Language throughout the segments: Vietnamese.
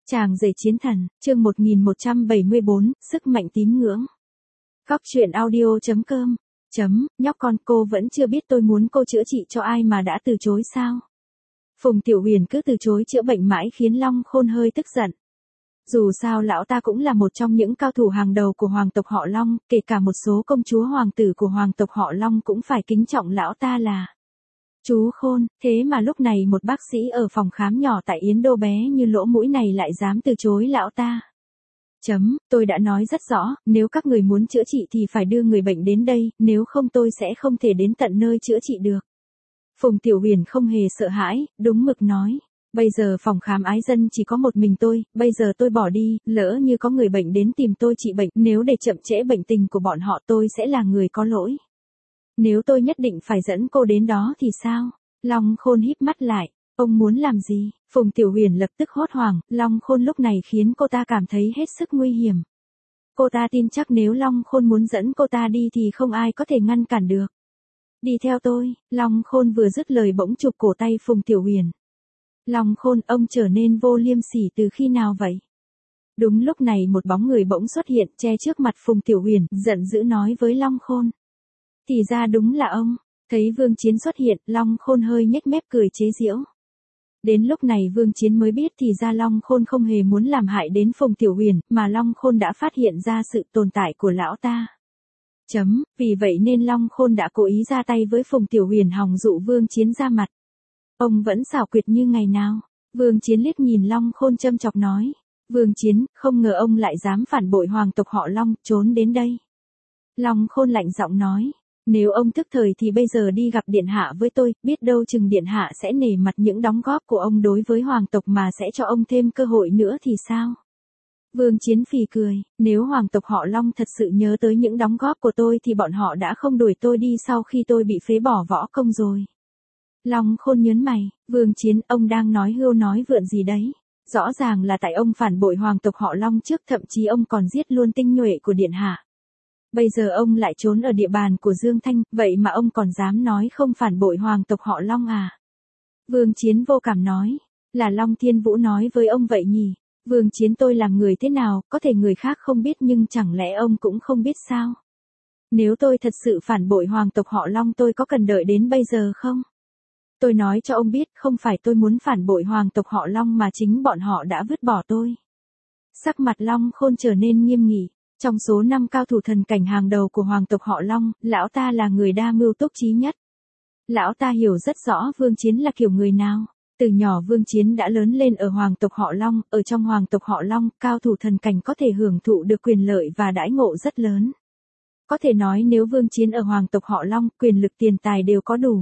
Chàng rể chiến thần, chương 1174, sức mạnh tín ngưỡng. Góc truyện audio.com. Nhóc con, cô vẫn chưa biết tôi muốn cô chữa trị cho ai mà đã từ chối sao? Phùng Tiểu Huyền cứ từ chối chữa bệnh mãi khiến Long Khôn hơi tức giận. Dù sao lão ta cũng là một trong những cao thủ hàng đầu của hoàng tộc họ Long, kể cả một số công chúa hoàng tử của hoàng tộc họ Long cũng phải kính trọng lão ta là chú Khôn. Thế mà lúc này một bác sĩ ở phòng khám nhỏ tại Yến Đô bé như lỗ mũi này lại dám từ chối lão ta. Tôi đã nói rất rõ, nếu các người muốn chữa trị thì phải đưa người bệnh đến đây, nếu không tôi sẽ không thể đến tận nơi chữa trị được. Phùng Tiểu Huyền không hề sợ hãi, đúng mực nói. Bây giờ phòng khám ái dân chỉ có một mình tôi, bây giờ tôi bỏ đi, lỡ như có người bệnh đến tìm tôi trị bệnh, nếu để chậm trễ bệnh tình của bọn họ tôi sẽ là người có lỗi. Nếu tôi nhất định phải dẫn cô đến đó thì sao? Long Khôn híp mắt lại. Ông muốn làm gì? Phùng Tiểu Huyền lập tức hốt hoảng, Long Khôn lúc này khiến cô ta cảm thấy hết sức nguy hiểm. Cô ta tin chắc nếu Long Khôn muốn dẫn cô ta đi thì không ai có thể ngăn cản được. Đi theo tôi, Long Khôn vừa dứt lời bỗng chụp cổ tay Phùng Tiểu Huyền. Long Khôn, ông trở nên vô liêm sỉ từ khi nào vậy? Đúng lúc này một bóng người bỗng xuất hiện che trước mặt Phùng Tiểu Huyền, giận dữ nói với Long Khôn. Thì ra đúng là ông. Thấy Vương Chiến xuất hiện, Long Khôn hơi nhếch mép cười chế giễu. Đến lúc này Vương Chiến mới biết thì ra Long Khôn không hề muốn làm hại đến Phùng Tiểu Huyền, mà Long Khôn đã phát hiện ra sự tồn tại của lão ta. Vì vậy nên Long Khôn đã cố ý ra tay với Phùng Tiểu Huyền hòng dụ Vương Chiến ra mặt. Ông vẫn xảo quyệt như ngày nào. Vương Chiến liếc nhìn Long Khôn châm chọc nói. Vương Chiến, không ngờ ông lại dám phản bội hoàng tộc họ Long, trốn đến đây. Long Khôn lạnh giọng nói. Nếu ông thức thời thì bây giờ đi gặp điện hạ với tôi, biết đâu chừng điện hạ sẽ nể mặt những đóng góp của ông đối với hoàng tộc mà sẽ cho ông thêm cơ hội nữa thì sao? Vương Chiến phì cười, nếu hoàng tộc họ Long thật sự nhớ tới những đóng góp của tôi thì bọn họ đã không đuổi tôi đi sau khi tôi bị phế bỏ võ công rồi. Long Khôn nhớn mày, Vương Chiến, ông đang nói hưu nói vượn gì đấy? Rõ ràng là tại ông phản bội hoàng tộc họ Long trước, thậm chí ông còn giết luôn tinh nhuệ của điện hạ. Bây giờ ông lại trốn ở địa bàn của Dương Thanh, vậy mà ông còn dám nói không phản bội hoàng tộc họ Long à? Vương Chiến vô cảm nói, là Long Thiên Vũ nói với ông vậy nhỉ? Vương Chiến, tôi làm người thế nào, có thể người khác không biết nhưng chẳng lẽ ông cũng không biết sao? Nếu tôi thật sự phản bội hoàng tộc họ Long tôi có cần đợi đến bây giờ không? Tôi nói cho ông biết, không phải tôi muốn phản bội hoàng tộc họ Long mà chính bọn họ đã vứt bỏ tôi. Sắc mặt Long Khôn trở nên nghiêm nghị. Trong số 5 cao thủ thần cảnh hàng đầu của hoàng tộc họ Long, lão ta là người đa mưu túc trí nhất. Lão ta hiểu rất rõ Vương Chiến là kiểu người nào. Từ nhỏ Vương Chiến đã lớn lên ở hoàng tộc họ Long, ở trong hoàng tộc họ Long, cao thủ thần cảnh có thể hưởng thụ được quyền lợi và đãi ngộ rất lớn. Có thể nói nếu Vương Chiến ở hoàng tộc họ Long, quyền lực tiền tài đều có đủ.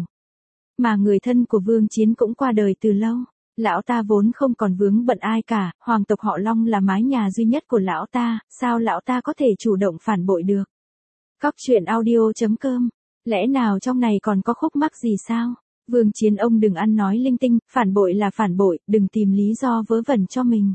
Mà người thân của Vương Chiến cũng qua đời từ lâu. Lão ta vốn không còn vướng bận ai cả, hoàng tộc họ Long là mái nhà duy nhất của lão ta, sao lão ta có thể chủ động phản bội được? Góc truyện audio.com. Lẽ nào trong này còn có khúc mắc gì sao? Vương Chiến, ông đừng ăn nói linh tinh, phản bội là phản bội, đừng tìm lý do vớ vẩn cho mình.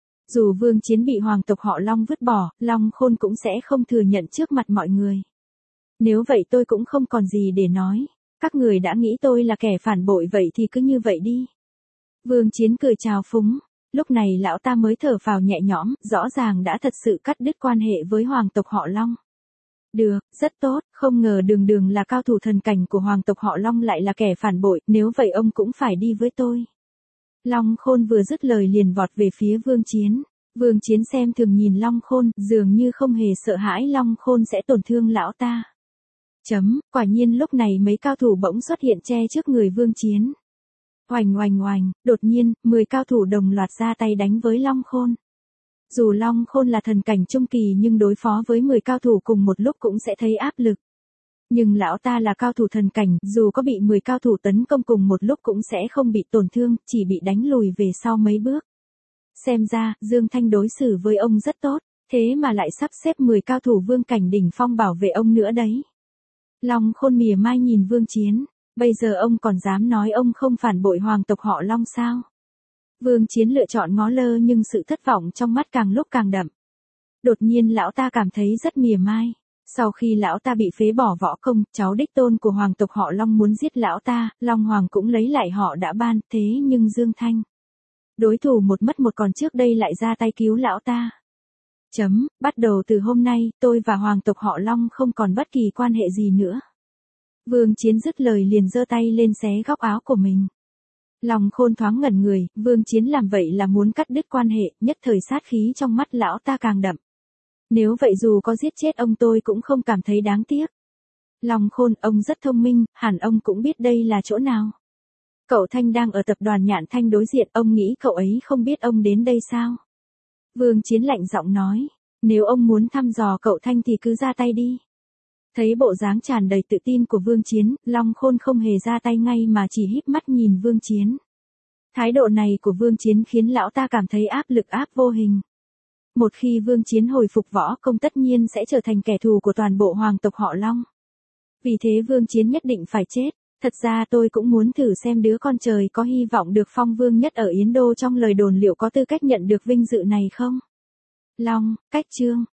Dù Vương Chiến bị hoàng tộc họ Long vứt bỏ, Long Khôn cũng sẽ không thừa nhận trước mặt mọi người. Nếu vậy tôi cũng không còn gì để nói. Các người đã nghĩ tôi là kẻ phản bội vậy thì cứ như vậy đi. Vương Chiến cười trào phúng, lúc này lão ta mới thở phào nhẹ nhõm, rõ ràng đã thật sự cắt đứt quan hệ với hoàng tộc họ Long. Được, rất tốt, không ngờ Đường là cao thủ thần cảnh của hoàng tộc họ Long lại là kẻ phản bội, nếu vậy ông cũng phải đi với tôi. Long Khôn vừa dứt lời liền vọt về phía Vương Chiến. Vương Chiến xem thường nhìn Long Khôn, dường như không hề sợ hãi Long Khôn sẽ tổn thương lão ta. Quả nhiên lúc này mấy cao thủ bỗng xuất hiện che trước người Vương Chiến. Oành, đột nhiên, 10 cao thủ đồng loạt ra tay đánh với Long Khôn. Dù Long Khôn là thần cảnh trung kỳ nhưng đối phó với 10 cao thủ cùng một lúc cũng sẽ thấy áp lực. Nhưng lão ta là cao thủ thần cảnh, dù có bị 10 cao thủ tấn công cùng một lúc cũng sẽ không bị tổn thương, chỉ bị đánh lùi về sau mấy bước. Xem ra, Dương Thanh đối xử với ông rất tốt, thế mà lại sắp xếp 10 cao thủ vương cảnh đỉnh phong bảo vệ ông nữa đấy. Long Khôn mỉa mai nhìn Vương Chiến. Bây giờ ông còn dám nói ông không phản bội hoàng tộc họ Long sao? Vương Chiến lựa chọn ngó lơ nhưng sự thất vọng trong mắt càng lúc càng đậm. Đột nhiên lão ta cảm thấy rất mỉa mai. Sau khi lão ta bị phế bỏ võ công, cháu đích tôn của hoàng tộc họ Long muốn giết lão ta, Long Hoàng cũng lấy lại họ đã ban, thế nhưng Dương Thanh Đối thủ một mất một còn trước đây lại ra tay cứu lão ta. Bắt đầu từ hôm nay, tôi và hoàng tộc họ Long không còn bất kỳ quan hệ gì nữa. Vương Chiến dứt lời liền giơ tay lên xé góc áo của mình. Lòng Khôn thoáng ngẩn người, Vương Chiến làm vậy là muốn cắt đứt quan hệ, nhất thời sát khí trong mắt lão ta càng đậm. Nếu vậy dù có giết chết ông tôi cũng không cảm thấy đáng tiếc. Lòng Khôn, ông rất thông minh, hẳn ông cũng biết đây là chỗ nào. Cậu Thanh đang ở tập đoàn Nhạn Thanh đối diện, ông nghĩ cậu ấy không biết ông đến đây sao? Vương Chiến lạnh giọng nói, nếu ông muốn thăm dò cậu Thanh thì cứ ra tay đi. Thấy bộ dáng tràn đầy tự tin của Vương Chiến, Long Khôn không hề ra tay ngay mà chỉ híp mắt nhìn Vương Chiến. Thái độ này của Vương Chiến khiến lão ta cảm thấy áp lực áp vô hình. Một khi Vương Chiến hồi phục võ công tất nhiên sẽ trở thành kẻ thù của toàn bộ hoàng tộc họ Long. Vì thế Vương Chiến nhất định phải chết. Thật ra tôi cũng muốn thử xem đứa con trời có hy vọng được phong vương nhất ở Yến Đô trong lời đồn liệu có tư cách nhận được vinh dự này không? Long, cách chương.